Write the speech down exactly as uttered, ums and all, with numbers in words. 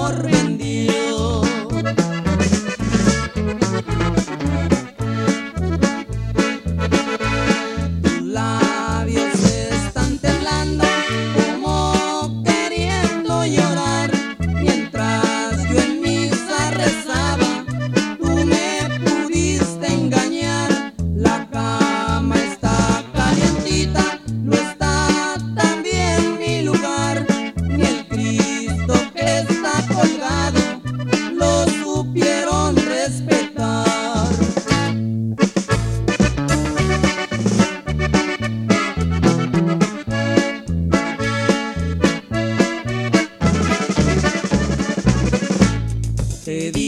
por vendido. Tus labios están temblando como queriendo llorar, mientras yo en misa rezaba, tú me pudiste engañar. La cama está calientita, no está también mi lugar, ni el Cristo que está colgado lo supieron respetar. Te di